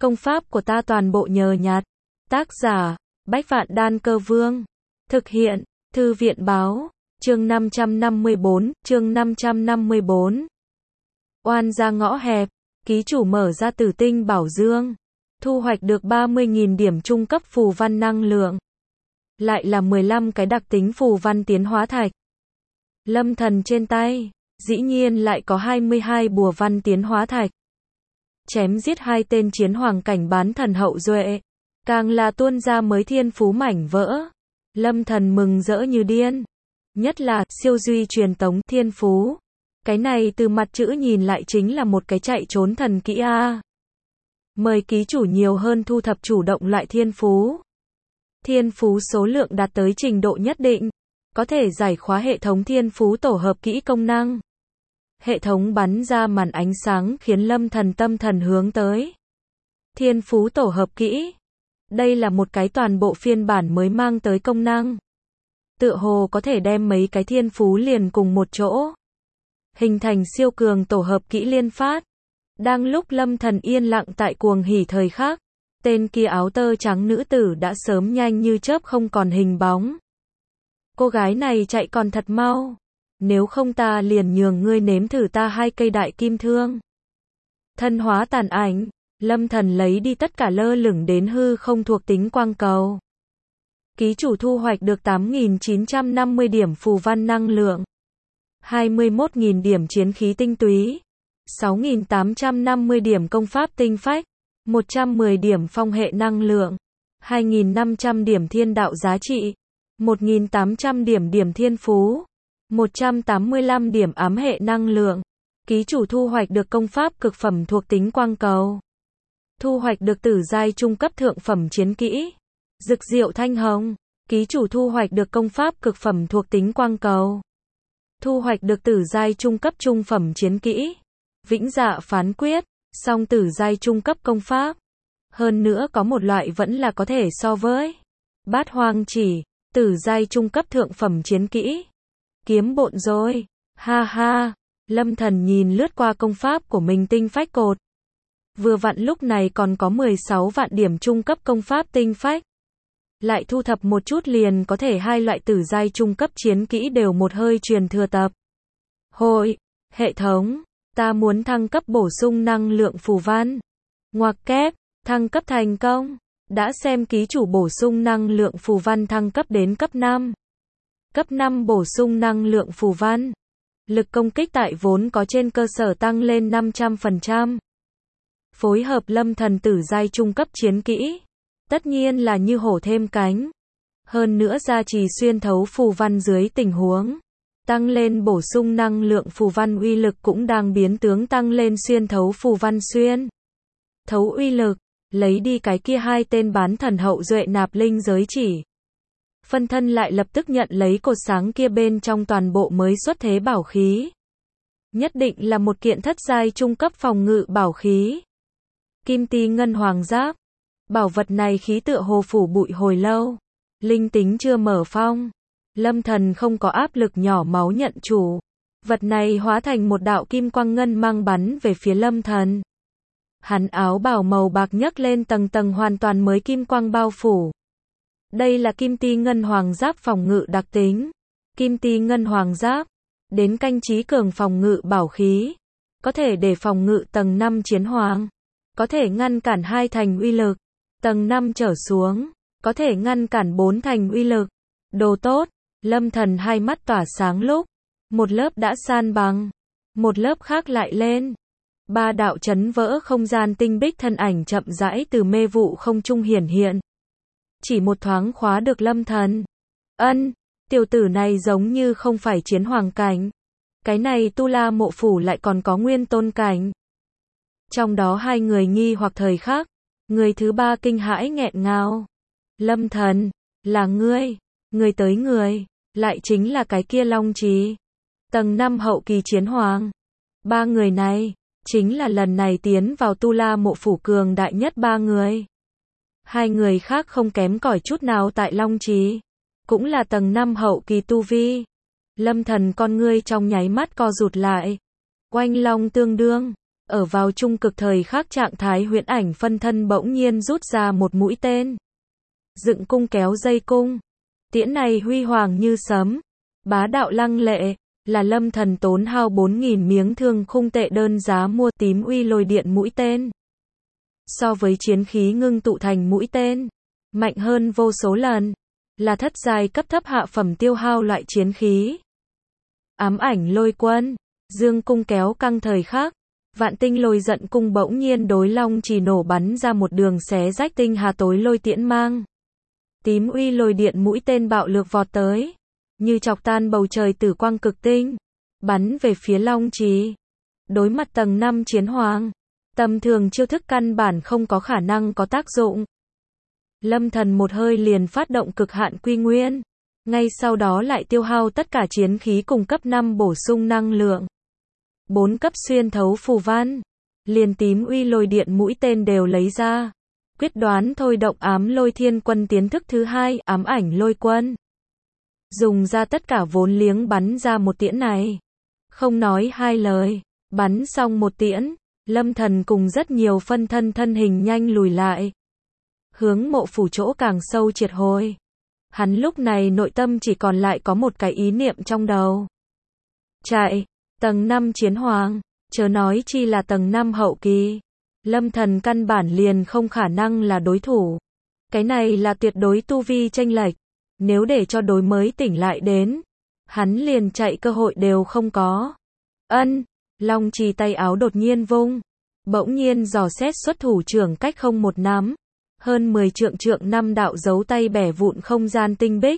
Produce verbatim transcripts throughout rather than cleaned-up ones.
Công pháp của ta toàn bộ nhờ nhặt. Tác giả, Bách Vạn Đan Cơ Vương. Thực hiện, Thư viện Báo. Chương năm trăm năm mươi bốn, chương năm trăm năm mươi bốn. Oan ra ngõ hẹp, ký chủ mở ra Tử Tinh Bảo Dương. Thu hoạch được ba mươi nghìn điểm trung cấp phù văn năng lượng. Lại là mười lăm cái đặc tính phù văn tiến hóa thạch. Lâm Thần trên tay, dĩ nhiên lại có hai mươi hai bùa văn tiến hóa thạch. Chém giết hai tên chiến hoàng cảnh bán thần hậu duệ. Càng là tuôn ra mới thiên phú mảnh vỡ. Lâm Thần mừng rỡ như điên. Nhất là, siêu duy truyền tống thiên phú. Cái này từ mặt chữ nhìn lại chính là một cái chạy trốn thần kỹ a. Mời ký chủ nhiều hơn thu thập chủ động loại thiên phú. Thiên phú số lượng đạt tới trình độ nhất định. Có thể giải khóa hệ thống thiên phú tổ hợp kỹ công năng. Hệ thống bắn ra màn ánh sáng khiến Lâm Thần tâm thần hướng tới. Thiên phú tổ hợp kỹ. Đây là một cái toàn bộ phiên bản mới mang tới công năng. Tựa hồ có thể đem mấy cái thiên phú liền cùng một chỗ. Hình thành siêu cường tổ hợp kỹ liên phát. Đang lúc Lâm Thần yên lặng tại cuồng hỉ thời khắc, tên kia áo tơ trắng nữ tử đã sớm nhanh như chớp không còn hình bóng. Cô gái này chạy còn thật mau. Nếu không ta liền nhường ngươi nếm thử ta hai cây đại kim thương. Thân hóa tàn ảnh, Lâm Thần lấy đi tất cả lơ lửng đến hư không thuộc tính quang cầu. Ký chủ thu hoạch được tám nghìn chín trăm năm mươi điểm phù văn năng lượng, hai mươi mốt nghìn điểm chiến khí tinh túy, sáu nghìn tám trăm năm mươi điểm công pháp tinh phách, một trăm mười điểm phong hệ năng lượng, hai nghìn năm trăm điểm thiên đạo giá trị, một nghìn tám trăm điểm điểm thiên phú, một trăm tám mươi lăm điểm ám hệ năng lượng. Ký chủ thu hoạch được công pháp cực phẩm thuộc tính quang cầu. Thu hoạch được tử giai trung cấp thượng phẩm chiến kỹ. Dực diệu thanh hồng. Ký chủ thu hoạch được công pháp cực phẩm thuộc tính quang cầu. Thu hoạch được tử giai trung cấp trung phẩm chiến kỹ. Vĩnh dạ phán quyết. Song tử giai trung cấp công pháp. Hơn nữa có một loại vẫn là có thể so với Bát hoang chỉ. Tử giai trung cấp thượng phẩm chiến kỹ. Kiếm bộn rồi. Ha ha. Lâm Thần nhìn lướt qua công pháp của mình tinh phách cột. Vừa vặn lúc này còn có mười sáu vạn điểm trung cấp công pháp tinh phách. Lại thu thập một chút liền có thể hai loại tử giai trung cấp chiến kỹ đều một hơi truyền thừa tập. Hội, hệ thống, ta muốn thăng cấp bổ sung năng lượng phù văn. Ngoặc kép, thăng cấp thành công. Đã xem ký chủ bổ sung năng lượng phù văn thăng cấp đến cấp năm. Cấp năm bổ sung năng lượng phù văn. Lực công kích tại vốn có trên cơ sở tăng lên năm trăm phần trăm. Phối hợp Lâm Thần tử giai trung cấp chiến kỹ. Tất nhiên là như hổ thêm cánh. Hơn nữa gia trì xuyên thấu phù văn dưới tình huống. Tăng lên bổ sung năng lượng phù văn uy lực cũng đang biến tướng tăng lên xuyên thấu phù văn xuyên. Thấu uy lực. Lấy đi cái kia hai tên bán thần hậu duệ nạp linh giới chỉ. Phân thân lại lập tức nhận lấy cột sáng kia bên trong toàn bộ mới xuất thế bảo khí. Nhất định là một kiện thất giai trung cấp phòng ngự bảo khí. Kim ti ngân hoàng giáp. Bảo vật này khí tựa hồ phủ bụi hồi lâu. Linh tính chưa mở phong. Lâm Thần không có áp lực nhỏ máu nhận chủ. Vật này hóa thành một đạo kim quang ngân mang bắn về phía Lâm Thần. Hắn áo bào màu bạc nhấc lên tầng tầng hoàn toàn mới kim quang bao phủ. Đây là kim ti ngân hoàng giáp phòng ngự đặc tính. Kim ti ngân hoàng giáp. Đến canh trí cường phòng ngự bảo khí. Có thể để phòng ngự tầng năm chiến hoàng. Có thể ngăn cản hai thành uy lực. Tầng năm trở xuống. Có thể ngăn cản bốn thành uy lực. Đồ tốt. Lâm Thần hai mắt tỏa sáng lúc. Một lớp đã san bằng. Một lớp khác lại lên. Ba đạo chấn vỡ không gian tinh bích thân ảnh chậm rãi từ mê vụ không trung hiển hiện. Chỉ một thoáng khóa được Lâm Thần. Ân, tiểu tử này giống như không phải chiến hoàng cảnh. Cái này Tu La Mộ Phủ lại còn có nguyên tôn cảnh. Trong đó hai người nghi hoặc thời khắc. Người thứ ba kinh hãi nghẹn ngào. Lâm Thần, là ngươi. Người tới người, lại chính là cái kia Long Trì. Tầng năm hậu kỳ chiến hoàng. Ba người này, chính là lần này tiến vào Tu La Mộ Phủ cường đại nhất ba người. Hai người khác không kém cỏi chút nào tại Long Trì. Cũng là tầng năm hậu kỳ tu vi. Lâm Thần con ngươi trong nháy mắt co rụt lại. Oanh long tương đương. Ở vào trung cực thời khắc trạng thái huyễn ảnh phân thân bỗng nhiên rút ra một mũi tên. Dựng cung kéo dây cung. Tiễn này huy hoàng như sấm. Bá đạo lăng lệ. Là Lâm Thần tốn hao bốn nghìn miếng thương khung tệ đơn giá mua tím uy lôi điện mũi tên. So với chiến khí ngưng tụ thành mũi tên. Mạnh hơn vô số lần. Là thất giai cấp thấp hạ phẩm tiêu hao loại chiến khí. Ám ảnh lôi quân. Dương cung kéo căng thời khắc. Vạn tinh lôi giận cung bỗng nhiên đối long chỉ nổ bắn ra một đường xé rách tinh hà tối lôi tiễn mang. Tím uy lôi điện mũi tên bạo lược vọt tới. Như chọc tan bầu trời tử quang cực tinh. Bắn về phía long chỉ. Đối mặt tầng năm chiến hoàng. Tầm thường chiêu thức căn bản không có khả năng có tác dụng. Lâm Thần một hơi liền phát động cực hạn quy nguyên. Ngay sau đó lại tiêu hao tất cả chiến khí cùng cấp năm bổ sung năng lượng. Bốn cấp xuyên thấu phù văn. Liền tím uy lôi điện mũi tên đều lấy ra. Quyết đoán thôi động ám lôi thiên quân tiến thức thứ hai, ám ảnh lôi quân. Dùng ra tất cả vốn liếng bắn ra một tiễn này. Không nói hai lời. Bắn xong một tiễn. Lâm Thần cùng rất nhiều phân thân thân hình nhanh lùi lại. Hướng mộ phủ chỗ càng sâu triệt hồi. Hắn lúc này nội tâm chỉ còn lại có một cái ý niệm trong đầu. Chạy. Tầng năm chiến hoàng. Chớ nói chi là tầng năm hậu kỳ. Lâm Thần căn bản liền không khả năng là đối thủ. Cái này là tuyệt đối tu vi chênh lệch. Nếu để cho đối mới tỉnh lại đến. Hắn liền chạy cơ hội đều không có. Ân. Long trì tay áo đột nhiên vung. Bỗng nhiên dò xét xuất thủ trưởng cách không một nắm. Hơn mười trượng trượng năm đạo dấu tay bẻ vụn không gian tinh bích.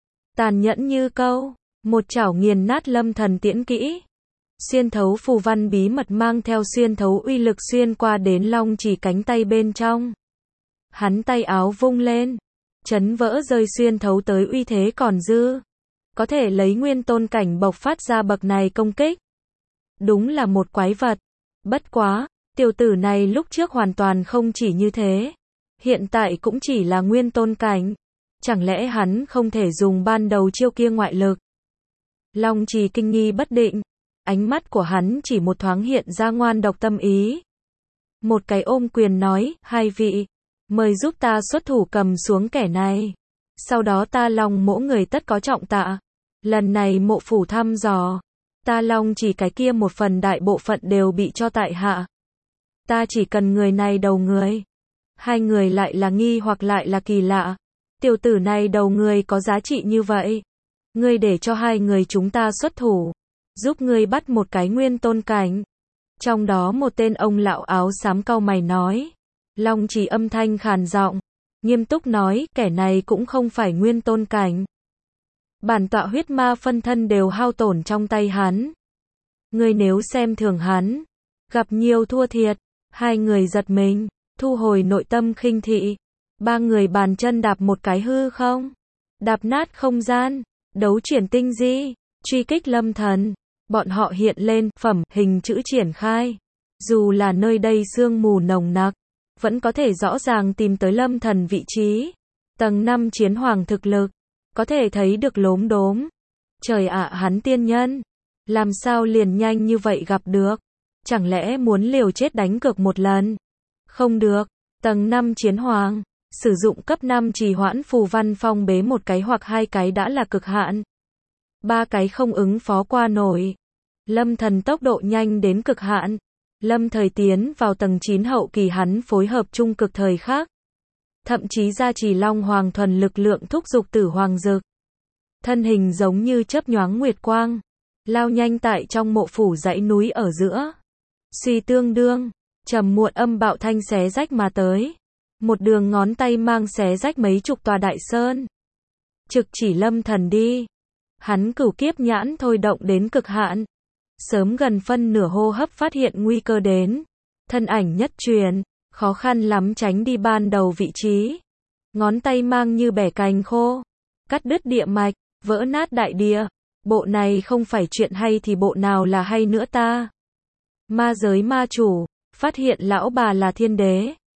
Tàn nhẫn như câu. Một chảo nghiền nát Lâm Thần tiễn kỹ. Xuyên thấu phù văn bí mật mang theo xuyên thấu uy lực xuyên qua đến long chỉ cánh tay bên trong. Hắn tay áo vung lên. Chấn vỡ rơi xuyên thấu tới uy thế còn dư. Có thể lấy nguyên tôn cảnh bộc phát ra bậc này công kích. Đúng là một quái vật. Bất quá, tiểu tử này lúc trước hoàn toàn không chỉ như thế. Hiện tại cũng chỉ là nguyên tôn cảnh. Chẳng lẽ hắn không thể dùng ban đầu chiêu kia ngoại lực? Long trì kinh nghi bất định. Ánh mắt của hắn chỉ một thoáng hiện ra ngoan độc tâm ý. Một cái ôm quyền nói, hai vị, mời giúp ta xuất thủ cầm xuống kẻ này. Sau đó ta Long mỗ người tất có trọng tạ. Lần này mộ phủ thăm dò. Ta Long chỉ cái kia một phần đại bộ phận đều bị cho tại hạ. Ta chỉ cần người này đầu người. Hai người lại là nghi hoặc lại là kỳ lạ. Tiểu tử này đầu người có giá trị như vậy. Ngươi để cho hai người chúng ta xuất thủ. Giúp ngươi bắt một cái nguyên tôn cảnh. Trong đó một tên ông lão áo xám cau mày nói. Long chỉ âm thanh khàn giọng. Nghiêm túc nói, kẻ này cũng không phải nguyên tôn cảnh. Bản tọa huyết ma phân thân đều hao tổn trong tay hắn. Ngươi nếu xem thường hắn. Gặp nhiều thua thiệt. Hai người giật mình. Thu hồi nội tâm khinh thị. Ba người bàn chân đạp một cái hư không. Đạp nát không gian. Đấu chuyển tinh di. Truy kích Lâm Thần. Bọn họ hiện lên, phẩm, hình chữ triển khai. Dù là nơi đây sương mù nồng nặc. Vẫn có thể rõ ràng tìm tới Lâm Thần vị trí. Tầng năm chiến hoàng thực lực. Có thể thấy được lốm đốm. Trời ạ, hắn tiên nhân. Làm sao liền nhanh như vậy gặp được. Chẳng lẽ muốn liều chết đánh cược một lần. Không được. Tầng năm chiến hoàng. Sử dụng cấp năm trì hoãn phù văn phong bế một cái hoặc hai cái đã là cực hạn. Ba cái không ứng phó qua nổi. Lâm Thần tốc độ nhanh đến cực hạn. Lâm thời tiến vào tầng chín hậu kỳ hắn phối hợp trung cực thời khác. Thậm chí gia trì long hoàng thuần lực lượng thúc dục tử hoàng dực. Thân hình giống như chớp nhoáng nguyệt quang. Lao nhanh tại trong mộ phủ dãy núi ở giữa. Suy tương đương. Trầm muộn âm bạo thanh xé rách mà tới. Một đường ngón tay mang xé rách mấy chục tòa đại sơn. Trực chỉ Lâm Thần đi. Hắn cửu kiếp nhãn thôi động đến cực hạn. Sớm gần phân nửa hô hấp phát hiện nguy cơ đến. Thân ảnh nhất truyền. Khó khăn lắm tránh đi ban đầu vị trí. Ngón tay mang như bẻ cành khô. Cắt đứt địa mạch. Vỡ nát đại địa. Bộ này không phải chuyện hay thì bộ nào là hay nữa ta. Ma giới ma chủ. Phát hiện lão bà là thiên đế.